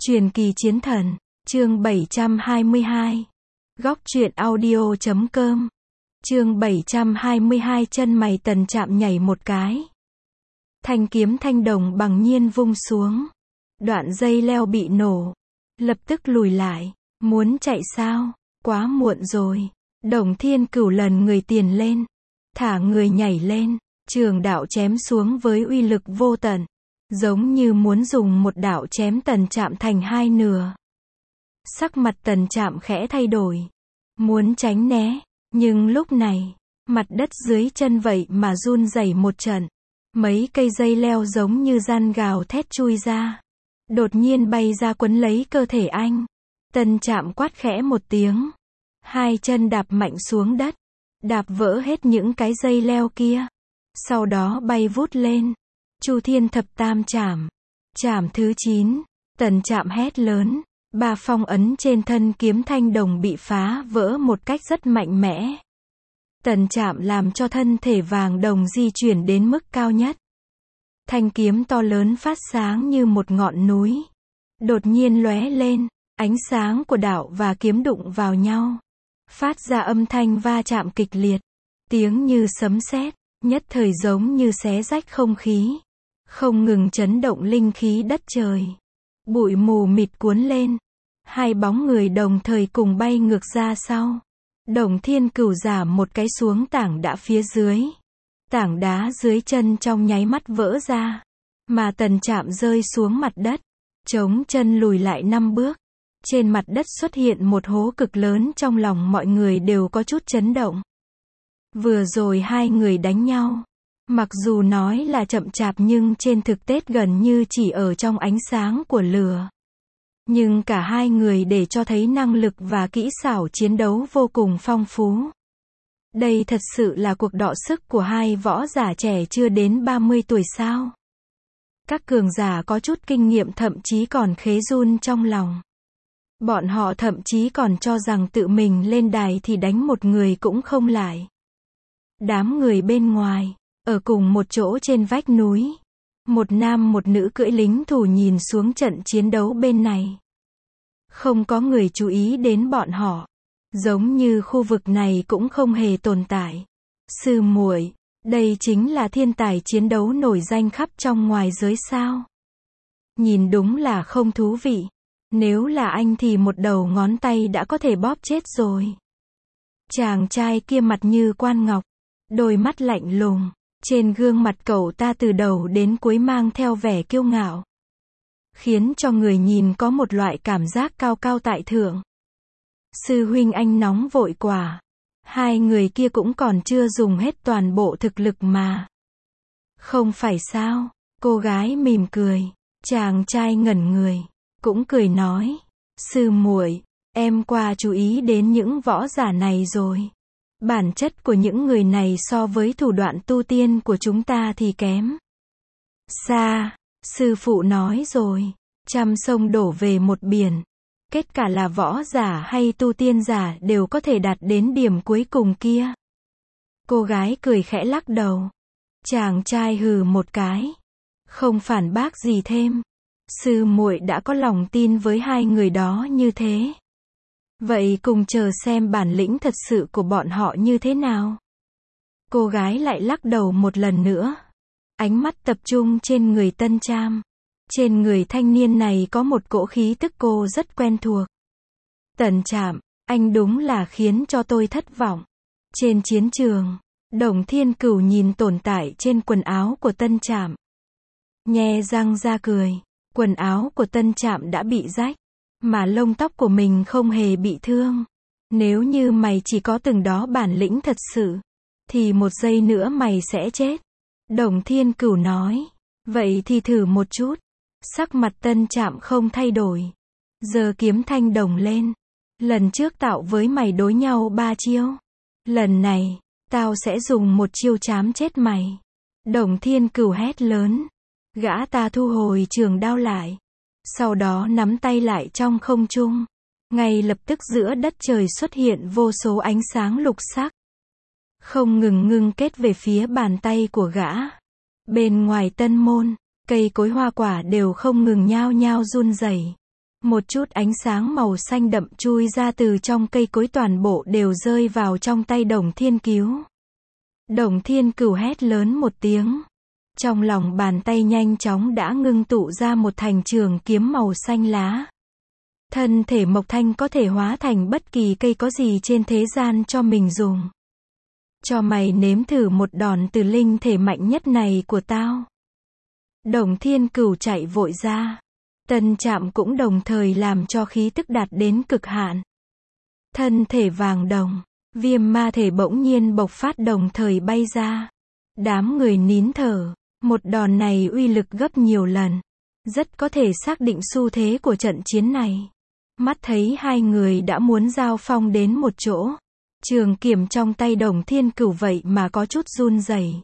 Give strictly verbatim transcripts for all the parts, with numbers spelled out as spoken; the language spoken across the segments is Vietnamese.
Truyền kỳ chiến thần, chương bảy trăm hai mươi hai. Góc truyện audio chấm com. Chương bảy trăm hai mươi hai chân mày Tần Trạm nhảy một cái. Thanh kiếm thanh đồng bằng nhiên vung xuống. Đoạn dây leo bị nổ. Lập tức lùi lại. Muốn chạy sao? Quá muộn rồi. Đồng Thiên Cửu lần người tiền lên. Thả người nhảy lên. Trường đạo chém xuống với uy lực vô tận. Giống như muốn dùng một đạo chém Tần Trạm thành hai nửa. Sắc mặt Tần Trạm khẽ thay đổi. Muốn tránh né. Nhưng lúc này, mặt đất dưới chân vậy mà run rẩy một trận. Mấy cây dây leo giống như gian gào thét chui ra. Đột nhiên bay ra quấn lấy cơ thể anh. Tần Trạm quát khẽ một tiếng. Hai chân đạp mạnh xuống đất. Đạp vỡ hết những cái dây leo kia. Sau đó bay vút lên. Chu Thiên Thập Tam Trảm. Trảm thứ chín. Tần Trạm hét lớn. Ba phong ấn trên thân kiếm thanh đồng bị phá vỡ một cách rất mạnh mẽ. Tần Trạm làm cho thân thể vàng đồng di chuyển đến mức cao nhất. Thanh kiếm to lớn phát sáng như một ngọn núi. Đột nhiên lóe lên, ánh sáng của đạo và kiếm đụng vào nhau. Phát ra âm thanh va chạm kịch liệt. Tiếng như sấm sét, nhất thời giống như xé rách không khí. Không ngừng chấn động linh khí đất trời. Bụi mù mịt cuốn lên. Hai bóng người đồng thời cùng bay ngược ra sau. Đồng Thiên Cửu giảm một cái xuống tảng đá phía dưới. Tảng đá dưới chân trong nháy mắt vỡ ra. Mà Tần Trạm rơi xuống mặt đất. Chống chân lùi lại năm bước. Trên mặt đất xuất hiện một hố cực lớn, trong lòng mọi người đều có chút chấn động. Vừa rồi hai người đánh nhau. Mặc dù nói là chậm chạp nhưng trên thực tế gần như chỉ ở trong ánh sáng của lửa. Nhưng cả hai người để cho thấy năng lực và kỹ xảo chiến đấu vô cùng phong phú. Đây thật sự là cuộc đọ sức của hai võ giả trẻ chưa đến ba mươi tuổi sao. Các cường giả có chút kinh nghiệm thậm chí còn khế run trong lòng. Bọn họ thậm chí còn cho rằng tự mình lên đài thì đánh một người cũng không lại. Đám người bên ngoài, ở cùng một chỗ trên vách núi. Một nam một nữ cưỡi lính thủ nhìn xuống trận chiến đấu bên này. Không có người chú ý đến bọn họ. Giống như khu vực này cũng không hề tồn tại. Sư muội, đây chính là thiên tài chiến đấu nổi danh khắp trong ngoài giới sao. Nhìn đúng là không thú vị. Nếu là anh thì một đầu ngón tay đã có thể bóp chết rồi. Chàng trai kia mặt như quan ngọc. Đôi mắt lạnh lùng. Trên gương mặt cậu ta từ đầu đến cuối mang theo vẻ kiêu ngạo. Khiến cho người nhìn có một loại cảm giác cao cao tại thượng. Sư huynh anh nóng vội quả. Hai người kia cũng còn chưa dùng hết toàn bộ thực lực mà. Không phải sao? Cô gái mỉm cười. Chàng trai ngẩn người. Cũng cười nói. Sư muội, em qua chú ý đến những võ giả này rồi. Bản chất của những người này so với thủ đoạn tu tiên của chúng ta thì kém xa. Sư phụ nói rồi, trăm sông đổ về một biển. Kết cả là võ giả hay tu tiên giả đều có thể đạt đến điểm cuối cùng kia. Cô gái cười khẽ lắc đầu. Chàng trai hừ một cái. Không phản bác gì thêm. Sư muội đã có lòng tin với hai người đó như thế. Vậy cùng chờ xem bản lĩnh thật sự của bọn họ như thế nào. Cô gái lại lắc đầu một lần nữa. Ánh mắt tập trung trên người Tần Trạm. Trên người thanh niên này có một cỗ khí tức cô rất quen thuộc. Tần Trạm, anh đúng là khiến cho tôi thất vọng. Trên chiến trường, Đồng Thiên Cửu nhìn tồn tại trên quần áo của Tần Trạm. Nhe răng ra cười. Quần áo của Tần Trạm đã bị rách. Mà lông tóc của mình không hề bị thương. Nếu như mày chỉ có từng đó bản lĩnh thật sự, thì một giây nữa mày sẽ chết. Đồng Thiên Cửu nói. Vậy thì thử một chút. Sắc mặt Tần Trạm không thay đổi. Giơ kiếm thanh đồng lên. Lần trước tạo với mày đối nhau ba chiêu. Lần này, tao sẽ dùng một chiêu chám chết mày. Đồng Thiên Cửu hét lớn. Gã ta thu hồi trường đao lại. Sau đó nắm tay lại trong không trung. Ngay lập tức giữa đất trời xuất hiện vô số ánh sáng lục sắc. Không ngừng ngưng kết về phía bàn tay của gã. Bên ngoài Tân Môn, cây cối hoa quả đều không ngừng nhao nhao run rẩy. Một chút ánh sáng màu xanh đậm chui ra từ trong cây cối, toàn bộ đều rơi vào trong tay Đồng Thiên Cứu. Đồng Thiên Cửu hét lớn một tiếng. Trong lòng bàn tay nhanh chóng đã ngưng tụ ra một thành trường kiếm màu xanh lá. Thân thể Mộc Thanh có thể hóa thành bất kỳ cây có gì trên thế gian cho mình dùng. Cho mày nếm thử một đòn từ linh thể mạnh nhất này của tao. Đồng Thiên Cửu chạy vội ra. Tân Trạm cũng đồng thời làm cho khí tức đạt đến cực hạn. Thân thể vàng đồng, viêm ma thể bỗng nhiên bộc phát đồng thời bay ra. Đám người nín thở, một đòn này uy lực gấp nhiều lần. Rất có thể xác định xu thế của trận chiến này. Mắt thấy hai người đã muốn giao phong đến một chỗ. Trường kiếm trong tay Đồng Thiên Cửu vậy mà có chút run rẩy.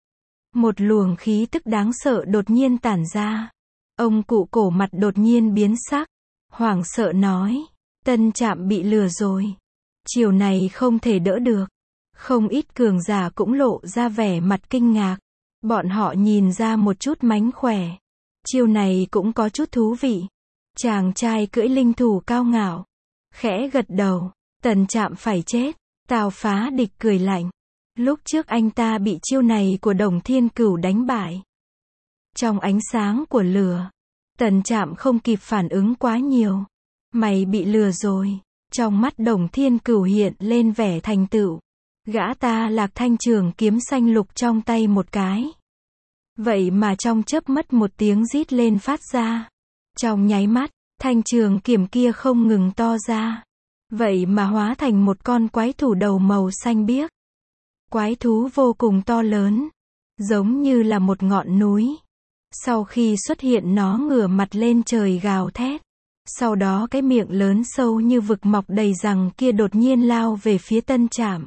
Một luồng khí tức đáng sợ đột nhiên tản ra. Ông cụ cổ mặt đột nhiên biến sắc. Hoảng sợ nói. Tân Trạm bị lừa rồi. Chiều này không thể đỡ được. Không ít cường giả cũng lộ ra vẻ mặt kinh ngạc. Bọn họ nhìn ra một chút mánh khỏe. Chiều này cũng có chút thú vị. Chàng trai cưỡi linh thủ cao ngạo. Khẽ gật đầu. Tần Trạm phải chết. Tào Phá Địch cười lạnh. Lúc trước anh ta bị chiêu này của Đồng Thiên Cửu đánh bại. Trong ánh sáng của lửa, Tần Trạm không kịp phản ứng quá nhiều. Mày bị lừa rồi. Trong mắt Đồng Thiên Cửu hiện lên vẻ thành tựu. Gã ta lạc thanh trường kiếm xanh lục trong tay một cái. Vậy mà trong chớp mắt một tiếng rít lên phát ra. Trong nháy mắt, thanh trường kiếm kia không ngừng to ra. Vậy mà hóa thành một con quái thú đầu màu xanh biếc. Quái thú vô cùng to lớn, giống như là một ngọn núi. Sau khi xuất hiện nó ngửa mặt lên trời gào thét. Sau đó cái miệng lớn sâu như vực mọc đầy răng kia đột nhiên lao về phía Tân Trạm.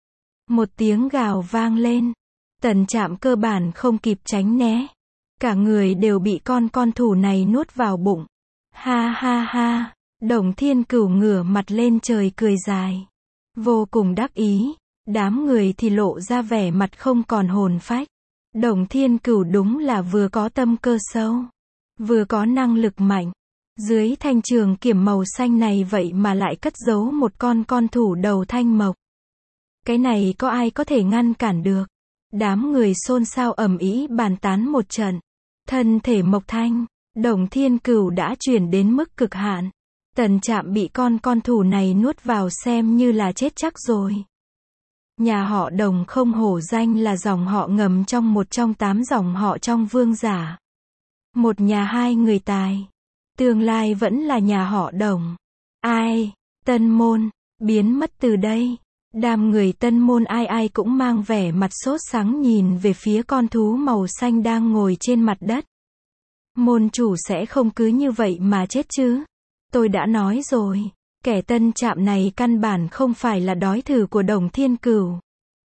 Một tiếng gào vang lên. Tần Trạm cơ bản không kịp tránh né. Cả người đều bị con con thú này nuốt vào bụng. Ha ha ha. Đồng Thiên Cửu ngửa mặt lên trời cười dài. Vô cùng đắc ý. Đám người thì lộ ra vẻ mặt không còn hồn phách. Đồng Thiên Cửu đúng là vừa có tâm cơ sâu, vừa có năng lực mạnh. Dưới thanh trường kiếm màu xanh này vậy mà lại cất giấu một con con thú đầu thanh mộc. Cái này có ai có thể ngăn cản được? Đám người xôn xao ầm ĩ bàn tán một trận. Thân thể Mộc Thanh, Đồng Thiên Cửu đã chuyển đến mức cực hạn. Tần Trạm bị con con thú này nuốt vào xem như là chết chắc rồi. Nhà họ Đồng không hổ danh là dòng họ ngầm trong một trong tám dòng họ trong vương giả. Một nhà hai người tài. Tương lai vẫn là nhà họ Đồng. Ai? Tân Môn. Biến mất từ đây. Đám người Tân Môn ai ai cũng mang vẻ mặt sốt sắng nhìn về phía con thú màu xanh đang ngồi trên mặt đất. Môn chủ sẽ không cứ như vậy mà chết chứ. Tôi đã nói rồi. Kẻ Tân Trạm này căn bản không phải là đối thủ của Đồng Thiên Cửu.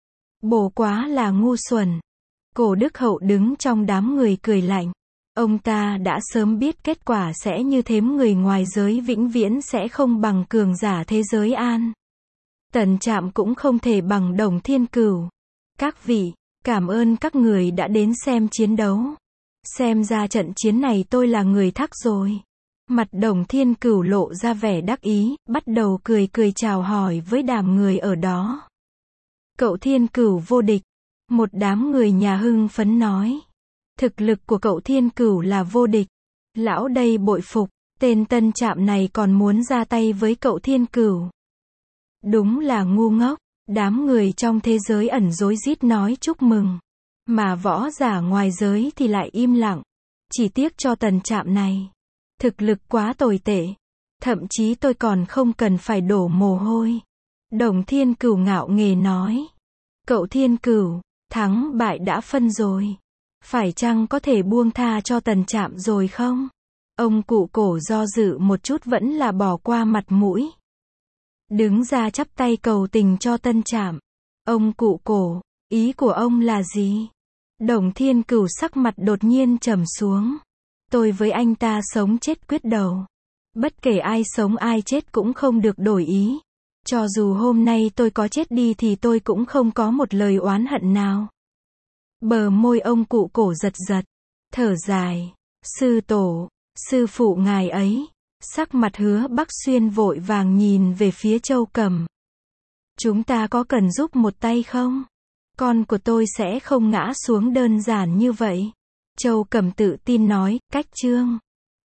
Bổ quá là ngu xuẩn. Cổ Đức Hậu đứng trong đám người cười lạnh. Ông ta đã sớm biết kết quả sẽ như thế, người ngoài giới vĩnh viễn sẽ không bằng cường giả thế giới an. Tần Trạm cũng không thể bằng Đồng Thiên Cửu. Các vị, cảm ơn các người đã đến xem chiến đấu. Xem ra trận chiến này tôi là người thắng rồi. Mặt Đồng Thiên Cửu lộ ra vẻ đắc ý, bắt đầu cười cười chào hỏi với đám người ở đó. Cậu Thiên Cửu vô địch. Một đám người nhà hưng phấn nói. Thực lực của cậu Thiên Cửu là vô địch. Lão đây bội phục, tên Tân Trạm này còn muốn ra tay với cậu Thiên Cửu. Đúng là ngu ngốc. Đám người trong thế giới ẩn rối rít nói chúc mừng. Mà võ giả ngoài giới thì lại im lặng. Chỉ tiếc cho Tần Trạm này. Thực lực quá tồi tệ. Thậm chí tôi còn không cần phải đổ mồ hôi. Đồng Thiên Cửu ngạo nghễ nói. Cậu Thiên Cửu, thắng bại đã phân rồi. Phải chăng có thể buông tha cho Tần Trạm rồi không? Ông cụ cổ do dự một chút vẫn là bỏ qua mặt mũi. Đứng ra chắp tay cầu tình cho Tân Trạm. Ông cụ cổ, ý của ông là gì? Đồng Thiên Cửu sắc mặt đột nhiên trầm xuống. Tôi với anh ta sống chết quyết đầu. Bất kể ai sống ai chết cũng không được đổi ý. Cho dù hôm nay tôi có chết đi thì tôi cũng không có một lời oán hận nào. Bờ môi ông cụ cổ giật giật. Thở dài. Sư tổ, sư phụ ngài ấy. Sắc mặt Hứa Bắc Xuyên vội vàng nhìn về phía Châu Cẩm. Chúng ta có cần giúp một tay không? Con của tôi sẽ không ngã xuống đơn giản như vậy. Châu Cẩm tự tin nói, cách Trương